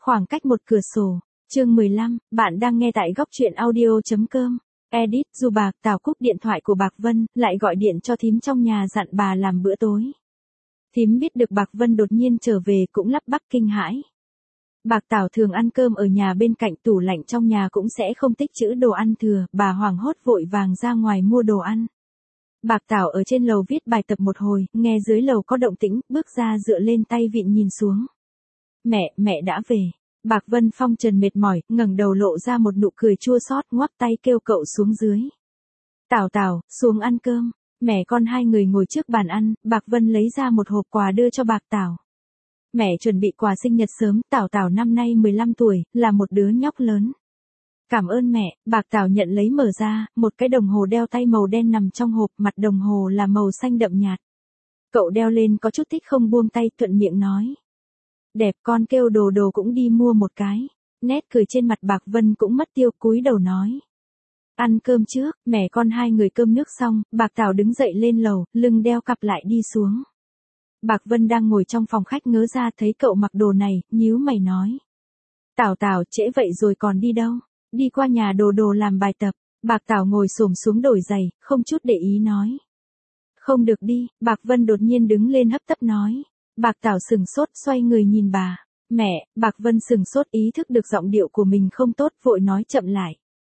Khoảng cách một cửa sổ. Chương 15, bạn đang nghe tại góc truyện audio.com. Edit, dù bà Tào cúp điện thoại của Bạc Vân, lại gọi điện cho thím trong nhà dặn bà làm bữa tối. Thím biết được Bạc Vân đột nhiên trở về cũng lắp bắp kinh hãi. Bạc Tào thường ăn cơm ở nhà bên cạnh, tủ lạnh trong nhà cũng sẽ không tích trữ đồ ăn thừa, bà hoảng hốt vội vàng ra ngoài mua đồ ăn. Bạc Tào ở trên lầu viết bài tập một hồi, nghe dưới lầu có động tĩnh, bước ra dựa lên tay vịn nhìn xuống. Mẹ đã về. Bạc Vân phong trần mệt mỏi, ngẩng đầu lộ ra một nụ cười chua xót, ngoắc tay kêu cậu xuống dưới. Tào, xuống ăn cơm. Mẹ con hai người ngồi trước bàn ăn, Bạc Vân lấy ra một hộp quà đưa cho Bạc Tào. Mẹ chuẩn bị quà sinh nhật sớm, Tào năm nay 15 tuổi, là một đứa nhóc lớn. Cảm ơn mẹ. Bạc Tào nhận lấy mở ra, một cái đồng hồ đeo tay màu đen nằm trong hộp, mặt đồng hồ là màu xanh đậm nhạt. Cậu đeo lên có chút thích không buông tay, thuận miệng nói. Đẹp, con kêu đồ cũng đi mua một cái. Nét cười trên mặt Bạc Vân cũng mất tiêu, cúi đầu nói. Ăn cơm trước. Mẹ con hai người cơm nước xong, Bạc Tào đứng dậy lên lầu, lưng đeo cặp lại đi xuống. Bạc Vân đang ngồi trong phòng khách ngớ ra thấy cậu mặc đồ này, nhíu mày nói. Tào, trễ vậy rồi còn đi đâu? Đi qua nhà đồ làm bài tập. Bạc Tào ngồi xổm xuống đổi giày, không chút để ý nói. Không được đi. Bạc Vân đột nhiên đứng lên hấp tấp nói. Bạc Tào sừng sốt, xoay người nhìn bà. Mẹ. Bạc Vân sừng sốt, ý thức được giọng điệu của mình không tốt, vội nói chậm lại.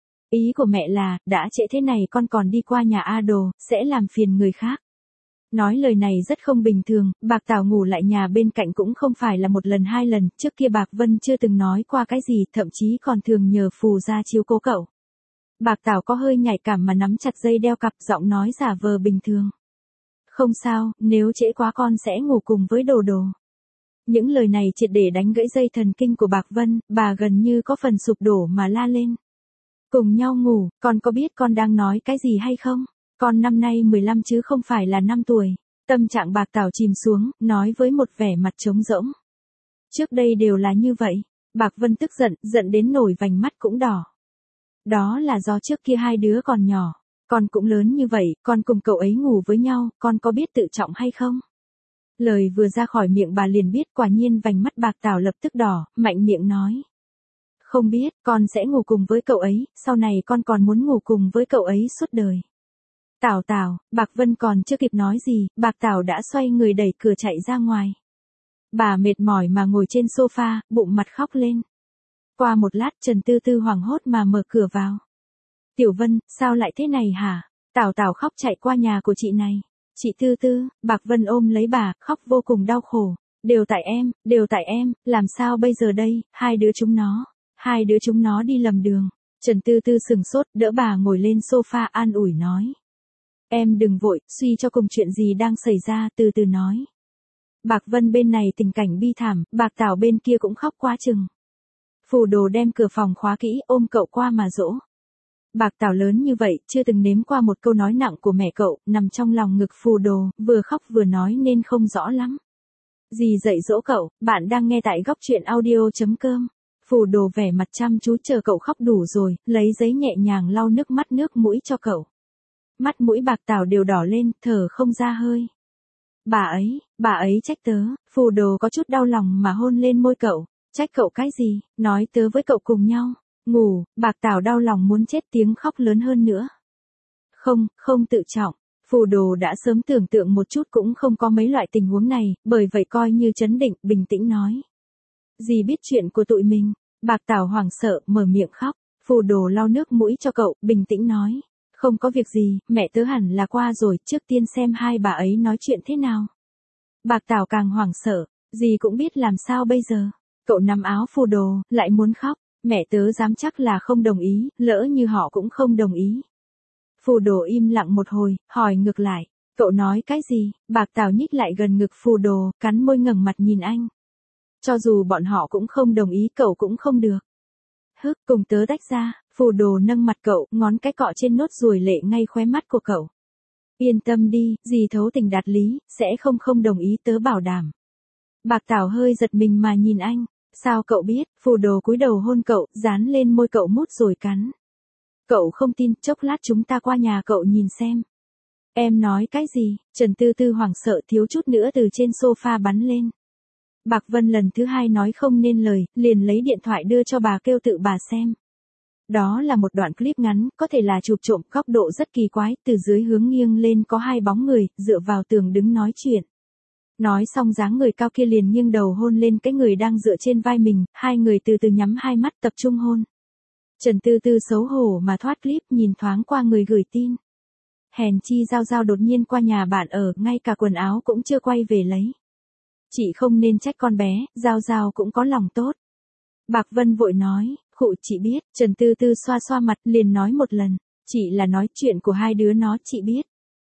Ý của mẹ là, đã trễ thế này con còn đi qua nhà A Đồ, sẽ làm phiền người khác. Nói lời này rất không bình thường, Bạc Tào ngủ lại nhà bên cạnh cũng không phải là một lần hai lần, trước kia Bạc Vân chưa từng nói qua cái gì, thậm chí còn thường nhờ phù ra chiếu cố cậu. Bạc Tào có hơi nhạy cảm mà nắm chặt dây đeo cặp, giọng nói giả vờ bình thường. Không sao, nếu trễ quá con sẽ ngủ cùng với đồ. Những lời này triệt để đánh gãy dây thần kinh của Bạc Vân, bà gần như có phần sụp đổ mà la lên. Cùng nhau ngủ, con có biết con đang nói cái gì hay không? Con năm nay 15 chứ không phải là 5 tuổi. Tâm trạng Bạc Tào chìm xuống, nói với một vẻ mặt trống rỗng. Trước đây đều là như vậy. Bạc Vân tức giận đến nổi vành mắt cũng đỏ. Đó là do trước kia hai đứa còn nhỏ. Con cũng lớn như vậy, con cùng cậu ấy ngủ với nhau, con có biết tự trọng hay không? Lời vừa ra khỏi miệng bà liền biết, quả nhiên vành mắt Bạc Tào lập tức đỏ, mạnh miệng nói. Không biết, con sẽ ngủ cùng với cậu ấy, sau này con còn muốn ngủ cùng với cậu ấy suốt đời. Tào, Bạc Vân còn chưa kịp nói gì, Bạc Tào đã xoay người đẩy cửa chạy ra ngoài. Bà mệt mỏi mà ngồi trên sofa, bụng mặt khóc lên. Qua một lát Trần Tư Tư hoảng hốt mà mở cửa vào. Tiểu Vân, sao lại thế này hả? Tào khóc chạy qua nhà của chị này. Chị Tư Tư. Bạc Vân ôm lấy bà, khóc vô cùng đau khổ. Đều tại em, làm sao bây giờ đây, hai đứa chúng nó đi lầm đường. Trần Tư Tư sừng sốt, đỡ bà ngồi lên sofa an ủi nói. Em đừng vội, suy cho cùng chuyện gì đang xảy ra, từ từ nói. Bạc Vân bên này tình cảnh bi thảm, Bạc Tào bên kia cũng khóc quá chừng. Phù Đồ đem cửa phòng khóa kỹ, ôm cậu qua mà dỗ. Bạc Tào lớn như vậy, chưa từng nếm qua một câu nói nặng của mẹ cậu, nằm trong lòng ngực Phù Đồ, vừa khóc vừa nói nên không rõ lắm. Dì dạy dỗ cậu, bạn đang nghe tại góc truyện audio.com. Phù Đồ vẻ mặt chăm chú chờ cậu khóc đủ rồi, lấy giấy nhẹ nhàng lau nước mắt nước mũi cho cậu. Mắt mũi Bạc Tào đều đỏ lên, thở không ra hơi. Bà ấy trách tớ. Phù Đồ có chút đau lòng mà hôn lên môi cậu. Trách cậu cái gì? Nói tớ với cậu cùng nhau ngủ. Bạc Tào đau lòng muốn chết, tiếng khóc lớn hơn nữa. Không tự trọng. Phù Đồ đã sớm tưởng tượng một chút cũng không có mấy loại tình huống này, bởi vậy coi như trấn định, bình tĩnh nói. Dì biết chuyện của tụi mình. Bạc Tào hoảng sợ, mở miệng khóc. Phù Đồ lau nước mũi cho cậu, bình tĩnh nói. Không có việc gì, mẹ tớ hẳn là qua rồi, trước tiên xem hai bà ấy nói chuyện thế nào. Bạc Tào càng hoảng sợ, dì cũng biết làm sao bây giờ. Cậu nắm áo Phù Đồ, lại muốn khóc, mẹ tớ dám chắc là không đồng ý, lỡ như họ cũng không đồng ý. Phù Đồ im lặng một hồi, hỏi ngược lại, cậu nói cái gì? Bạc Tào nhích lại gần ngực Phù Đồ, cắn môi ngẩng mặt nhìn anh. Cho dù bọn họ cũng không đồng ý, cậu cũng không được. Cùng tớ tách ra. Phù Đồ nâng mặt cậu, ngón cái cọ trên nốt ruồi lệ ngay khóe mắt của cậu. Yên tâm đi, dì thấu tình đạt lý, sẽ không đồng ý, tớ bảo đảm. Bạc Tào hơi giật mình mà nhìn anh. Sao cậu biết? Phù Đồ cúi đầu hôn cậu, dán lên môi cậu mút rồi cắn. Cậu không tin, chốc lát chúng ta qua nhà cậu nhìn xem. Em nói cái gì? Trần Tư Tư hoảng sợ thiếu chút nữa từ trên sofa bắn lên. Bạc Vân lần thứ hai nói không nên lời, liền lấy điện thoại đưa cho bà kêu tự bà xem. Đó là một đoạn clip ngắn, có thể là chụp trộm, góc độ rất kỳ quái, từ dưới hướng nghiêng lên có hai bóng người, dựa vào tường đứng nói chuyện. Nói xong dáng người cao kia liền nghiêng đầu hôn lên cái người đang dựa trên vai mình, hai người từ từ nhắm hai mắt tập trung hôn. Trần Tư Tư xấu hổ mà thoát clip nhìn thoáng qua người gửi tin. Hèn chi Giao Giao đột nhiên qua nhà bạn ở, ngay cả quần áo cũng chưa quay về lấy. Chị không nên trách con bé, Giao Giao cũng có lòng tốt. Bạc Vân vội nói, khụ chị biết, Trần Tư Tư xoa xoa mặt liền nói một lần, chị là nói chuyện của hai đứa nó chị biết.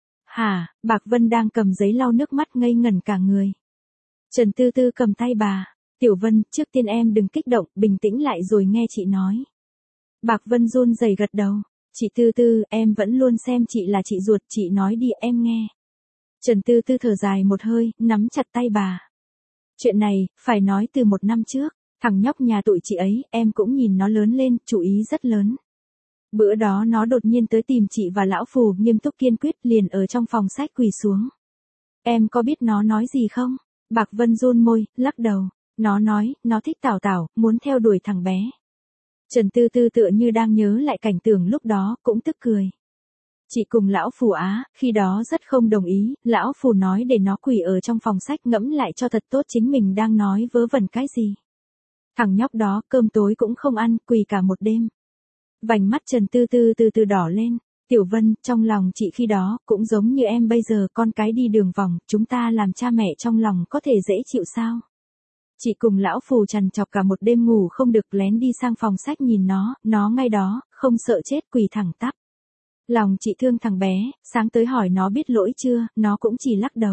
Hả, Bạc Vân đang cầm giấy lau nước mắt ngây ngẩn cả người. Trần Tư Tư cầm tay bà, Tiểu Vân, trước tiên em đừng kích động, bình tĩnh lại rồi nghe chị nói. Bạc Vân run rẩy gật đầu, chị Tư Tư, em vẫn luôn xem chị là chị ruột, chị nói đi em nghe. Trần Tư Tư thở dài một hơi, nắm chặt tay bà. Chuyện này, phải nói từ 1 năm trước, thằng nhóc nhà tụi chị ấy, em cũng nhìn nó lớn lên, chú ý rất lớn. Bữa đó nó đột nhiên tới tìm chị và lão Phù, nghiêm túc kiên quyết liền ở trong phòng sách quỳ xuống. Em có biết nó nói gì không? Bạc Vân run môi, lắc đầu. Nó nói, nó thích Tảo Tảo, muốn theo đuổi thằng bé. Trần Tư Tư tựa như đang nhớ lại cảnh tượng lúc đó, cũng tức cười. Chị cùng lão Phù á, khi đó rất không đồng ý, lão Phù nói để nó quỳ ở trong phòng sách ngẫm lại cho thật tốt chính mình đang nói vớ vẩn cái gì. Thằng nhóc đó cơm tối cũng không ăn, quỳ cả một đêm. Vành mắt Trần Tư Tư từ từ đỏ lên. Tiểu Vân, trong lòng chị khi đó, cũng giống như em bây giờ, con cái đi đường vòng, chúng ta làm cha mẹ trong lòng có thể dễ chịu sao? Chị cùng lão Phù trằn trọc cả một đêm ngủ không được, lén đi sang phòng sách nhìn nó ngay đó, không sợ chết quỳ thẳng tắp. Lòng chị thương thằng bé, sáng tới hỏi nó biết lỗi chưa, nó cũng chỉ lắc đầu.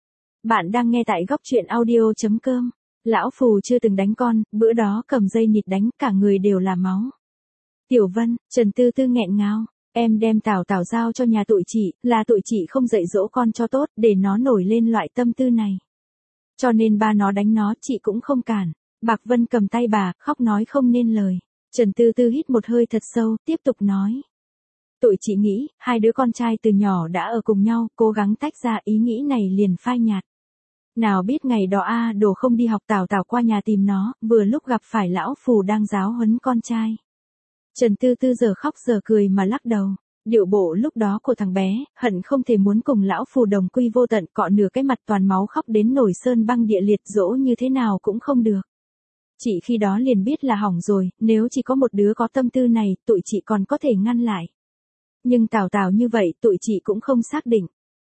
Bạn đang nghe tại góc truyện audio.com. Lão Phù chưa từng đánh con, bữa đó cầm dây nịt đánh, cả người đều là máu. Tiểu Vân, Trần Tư Tư nghẹn ngào, em đem Tảo Tảo giao cho nhà tụi chị, là tụi chị không dạy dỗ con cho tốt, để nó nổi lên loại tâm tư này. Cho nên ba nó đánh nó, chị cũng không cản. Bạc Vân cầm tay bà, khóc nói không nên lời. Trần Tư Tư hít một hơi thật sâu, tiếp tục nói. Tụi chị nghĩ, hai đứa con trai từ nhỏ đã ở cùng nhau, cố gắng tách ra, ý nghĩ này liền phai nhạt. Nào biết ngày đó Đồ không đi học, Tảo Tảo qua nhà tìm nó, vừa lúc gặp phải lão Phù đang giáo huấn con trai. Trần Tư Tư giờ khóc giờ cười mà lắc đầu. Điệu bộ lúc đó của thằng bé, hận không thể muốn cùng lão Phù đồng quy vô tận, cọ nửa cái mặt toàn máu khóc đến nổi sơn băng địa liệt, dỗ như thế nào cũng không được. Chị khi đó liền biết là hỏng rồi, nếu chỉ có một đứa có tâm tư này, tụi chị còn có thể ngăn lại. Nhưng Tảo Tảo như vậy, tụi chị cũng không xác định.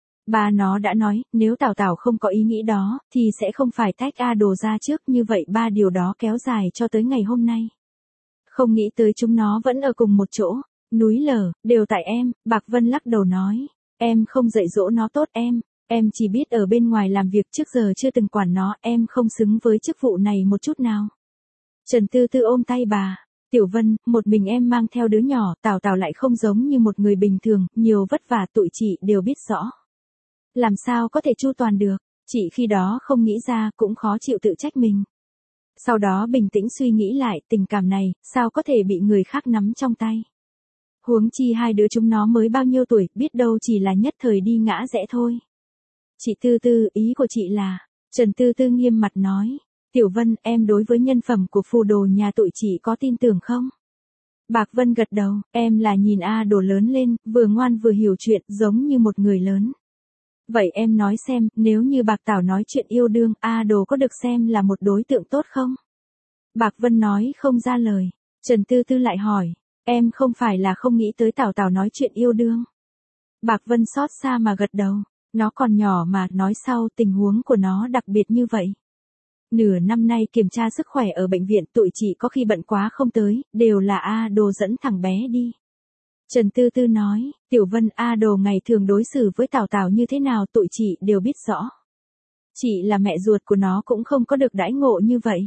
Ba nó đã nói, nếu Tảo Tảo không có ý nghĩ đó, thì sẽ không phải tách Đồ ra trước, như vậy ba điều đó kéo dài cho tới ngày hôm nay. Không nghĩ tới chúng nó vẫn ở cùng một chỗ. Núi lở, đều tại em, Bạc Vân lắc đầu nói. Em không dạy dỗ nó tốt em chỉ biết ở bên ngoài làm việc, trước giờ chưa từng quản nó, em không xứng với chức vụ này một chút nào. Trần Tư Tư ôm tay bà. Tiểu Vân, một mình em mang theo đứa nhỏ, Tảo Tảo lại không giống như một người bình thường, nhiều vất vả tụi chị đều biết rõ. Làm sao có thể chu toàn được, chị khi đó không nghĩ ra, cũng khó chịu tự trách mình. Sau đó bình tĩnh suy nghĩ lại, tình cảm này, sao có thể bị người khác nắm trong tay. Huống chi hai đứa chúng nó mới bao nhiêu tuổi, biết đâu chỉ là nhất thời đi ngã rẽ thôi. Chị Tư Tư, ý của chị là, Trần Tư Tư nghiêm mặt nói, Tiểu Vân, em đối với nhân phẩm của phù đồ nhà tụi chị có tin tưởng không? Bạc Vân gật đầu, em là nhìn Đồ lớn lên, vừa ngoan vừa hiểu chuyện, giống như một người lớn. Vậy em nói xem, nếu như Bạc Tảo nói chuyện yêu đương, Đồ có được xem là một đối tượng tốt không? Bạc Vân nói không ra lời. Trần Tư Tư lại hỏi, em không phải là không nghĩ tới Tảo Tảo nói chuyện yêu đương. Bạc Vân xót xa mà gật đầu, nó còn nhỏ mà, nói sau tình huống của nó đặc biệt như vậy. Nửa năm nay kiểm tra sức khỏe ở bệnh viện, tụi chị có khi bận quá không tới, đều là Đồ dẫn thằng bé đi. Trần Tư Tư nói, Tiểu Vân, Đồ ngày thường đối xử với Tảo Tảo như thế nào tụi chị đều biết rõ. Chị là mẹ ruột của nó cũng không có được đãi ngộ như vậy.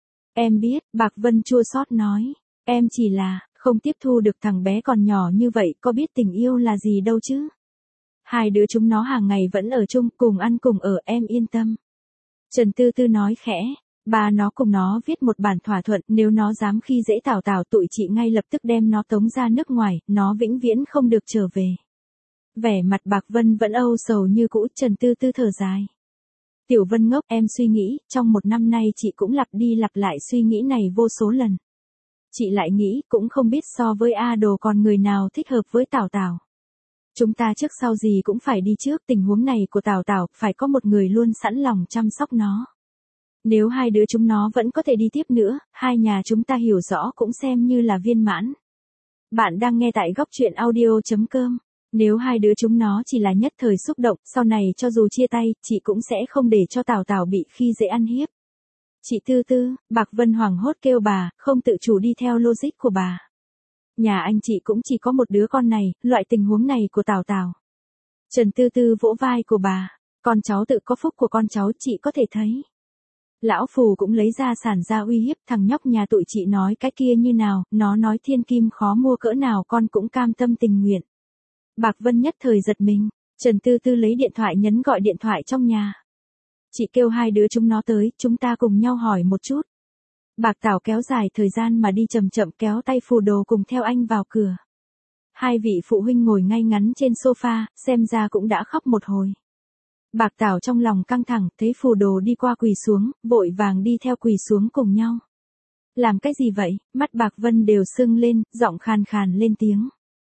Em biết, Bạc Vân chua xót nói, em chỉ là, không tiếp thu được thằng bé còn nhỏ như vậy, có biết tình yêu là gì đâu chứ. Hai đứa chúng nó hàng ngày vẫn ở chung, cùng ăn cùng ở, em yên tâm. Trần Tư Tư nói khẽ, ba nó cùng nó viết một bản thỏa thuận, nếu nó dám khi dễ Tảo Tảo tụi chị ngay lập tức đem nó tống ra nước ngoài, nó vĩnh viễn không được trở về. Vẻ mặt Bạc Vân vẫn âu sầu như cũ, Trần Tư Tư thở dài. Tiểu Vân ngốc, em suy nghĩ, trong một năm nay chị cũng lặp đi lặp lại suy nghĩ này vô số lần. Chị lại nghĩ, cũng không biết so với A Đồ còn người nào thích hợp với Tào Tào. Chúng ta trước sau gì cũng phải đi trước, tình huống này của Tào Tào, phải có một người luôn sẵn lòng chăm sóc nó. Nếu hai đứa chúng nó vẫn có thể đi tiếp nữa, hai nhà chúng ta hiểu rõ cũng xem như là viên mãn. Bạn đang nghe tại góc truyện audio.com. Nếu hai đứa chúng nó chỉ là nhất thời xúc động, sau này cho dù chia tay, chị cũng sẽ không để cho Tào Tào bị khi dễ ăn hiếp. Chị Tư Tư, Bạc Vân hoảng hốt kêu bà, không tự chủ đi theo logic của bà. Nhà anh chị cũng chỉ có một đứa con này, loại tình huống này của Tào Tào. Trần Tư Tư vỗ vai của bà, con cháu tự có phúc của con cháu chị có thể thấy. Lão Phù cũng lấy gia sản ra uy hiếp thằng nhóc nhà tụi chị nói cái kia như nào, nó nói thiên kim khó mua cỡ nào con cũng cam tâm tình nguyện. Bạc Vân nhất thời giật mình, Trần Tư Tư lấy điện thoại nhấn gọi điện thoại trong nhà. Chị kêu hai đứa chúng nó tới, chúng ta cùng nhau hỏi một chút. Bạc Tảo kéo dài thời gian mà đi chậm chậm kéo tay Phù Đồ cùng theo anh vào cửa. Hai vị phụ huynh ngồi ngay ngắn trên sofa, xem ra cũng đã khóc một hồi. Bạc Tảo trong lòng căng thẳng, thấy Phù Đồ đi qua quỳ xuống, vội vàng đi theo quỳ xuống cùng nhau. Làm cái gì vậy? Mắt Bạc Vân đều sưng lên, giọng khàn khàn lên tiếng.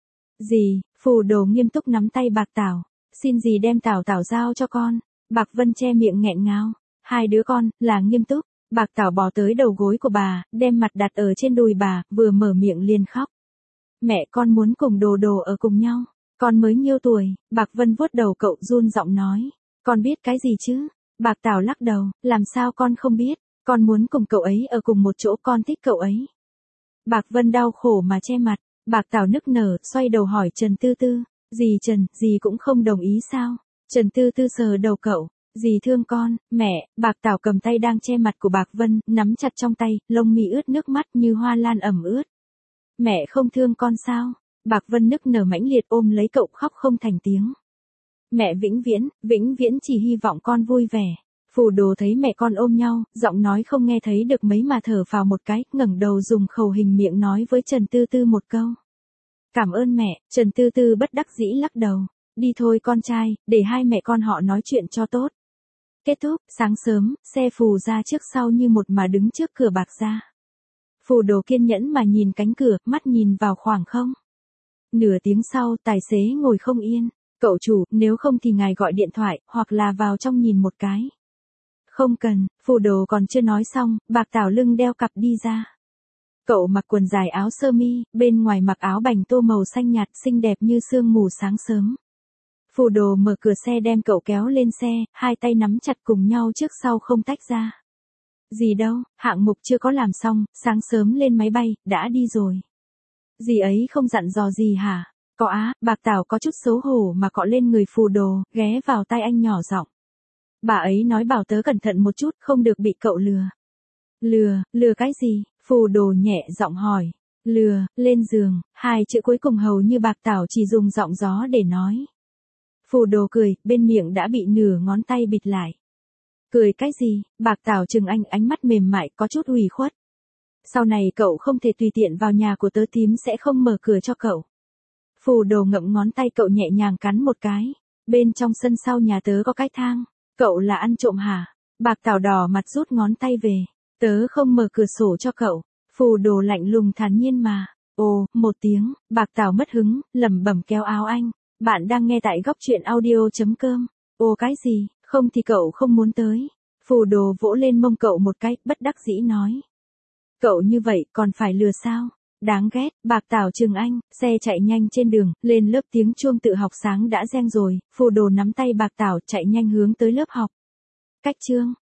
Gì? Phù Đồ nghiêm túc nắm tay Bạc Tảo. Xin gì đem Tảo Tảo giao cho con. Bạc Vân che miệng nghẹn ngào. Hai đứa con, là nghiêm túc. Bạc Tảo bò tới đầu gối của bà, đem mặt đặt ở trên đùi bà, vừa mở miệng liền khóc. Mẹ con muốn cùng Đồ Đồ ở cùng nhau. Con mới nhiêu tuổi? Bạc Vân vuốt đầu cậu run giọng nói. Con biết cái gì chứ? Bạc Tảo lắc đầu, làm sao con không biết? Con muốn cùng cậu ấy ở cùng một chỗ, con thích cậu ấy. Bạc Vân đau khổ mà che mặt. Bạc Tảo nức nở, xoay đầu hỏi Trần Tư Tư. Dì Trần, dì cũng không đồng ý sao? Trần Tư Tư sờ đầu cậu. Dì thương con, mẹ. Bạc Tảo cầm tay đang che mặt của Bạc Vân, nắm chặt trong tay, lông mi ướt nước mắt như hoa lan ẩm ướt. Mẹ không thương con sao? Bạc Vân nức nở mãnh liệt ôm lấy cậu khóc không thành tiếng. Mẹ vĩnh viễn chỉ hy vọng con vui vẻ. Phù Đồ thấy mẹ con ôm nhau, giọng nói không nghe thấy được mấy mà thở phào một cái, ngẩng đầu dùng khẩu hình miệng nói với Trần Tư Tư một câu. Cảm ơn mẹ. Trần Tư Tư bất đắc dĩ lắc đầu. Đi thôi con trai, để hai mẹ con họ nói chuyện cho tốt. Kết thúc, sáng sớm, xe Phù ra trước sau như một mà đứng trước cửa Bạc gia. Phù Đồ kiên nhẫn mà nhìn cánh cửa, mắt nhìn vào khoảng không. Nửa tiếng sau, tài xế ngồi không yên. Cậu chủ, nếu không thì ngài gọi điện thoại, hoặc là vào trong nhìn một cái. Không cần, Phù Đồ còn chưa nói xong, Bạc Tảo lưng đeo cặp đi ra. Cậu mặc quần dài áo sơ mi, bên ngoài mặc áo bành tô màu xanh nhạt xinh đẹp như sương mù sáng sớm. Phù Đồ mở cửa xe đem cậu kéo lên xe, hai tay nắm chặt cùng nhau trước sau không tách ra. Gì đâu, hạng mục chưa có làm xong, sáng sớm lên máy bay, đã đi rồi. Dì ấy không dặn dò gì hả? Có á, Bạc Tảo có chút xấu hổ mà cọ lên người Phù Đồ, ghé vào tai anh nhỏ giọng. Bà ấy nói bảo tớ cẩn thận một chút, không được bị cậu lừa. Lừa cái gì? Phù Đồ nhẹ giọng hỏi. Lên giường, hai chữ cuối cùng hầu như Bạc Tảo chỉ dùng giọng gió để nói. Phù Đồ cười, bên miệng đã bị nửa ngón tay bịt lại. Cười cái gì? Bạc Tảo trừng anh ánh mắt mềm mại có chút ủy khuất. Sau này cậu không thể tùy tiện vào nhà của tớ, tím sẽ không mở cửa cho cậu. Phù Đồ ngậm ngón tay cậu nhẹ nhàng cắn một cái. Bên trong sân sau nhà tớ có cái thang. Cậu là ăn trộm hả? Bạc Tảo đỏ mặt rút ngón tay về. Tớ không mở cửa sổ cho cậu. Phù Đồ lạnh lùng thản nhiên mà. Ồ, một tiếng, Bạc Tảo mất hứng, lẩm bẩm kéo áo anh. Bạn đang nghe tại góc truyện audio.com. Ồ cái gì, không thì cậu không muốn tới. Phù Đồ vỗ lên mông cậu một cái, bất đắc dĩ nói. Cậu như vậy còn phải lừa sao? Đáng ghét. Bạc Tảo trừng anh, xe chạy nhanh trên đường, lên lớp tiếng chuông tự học sáng đã reng rồi, Phù Đồ nắm tay Bạc Tảo chạy nhanh hướng tới lớp học. Cách chương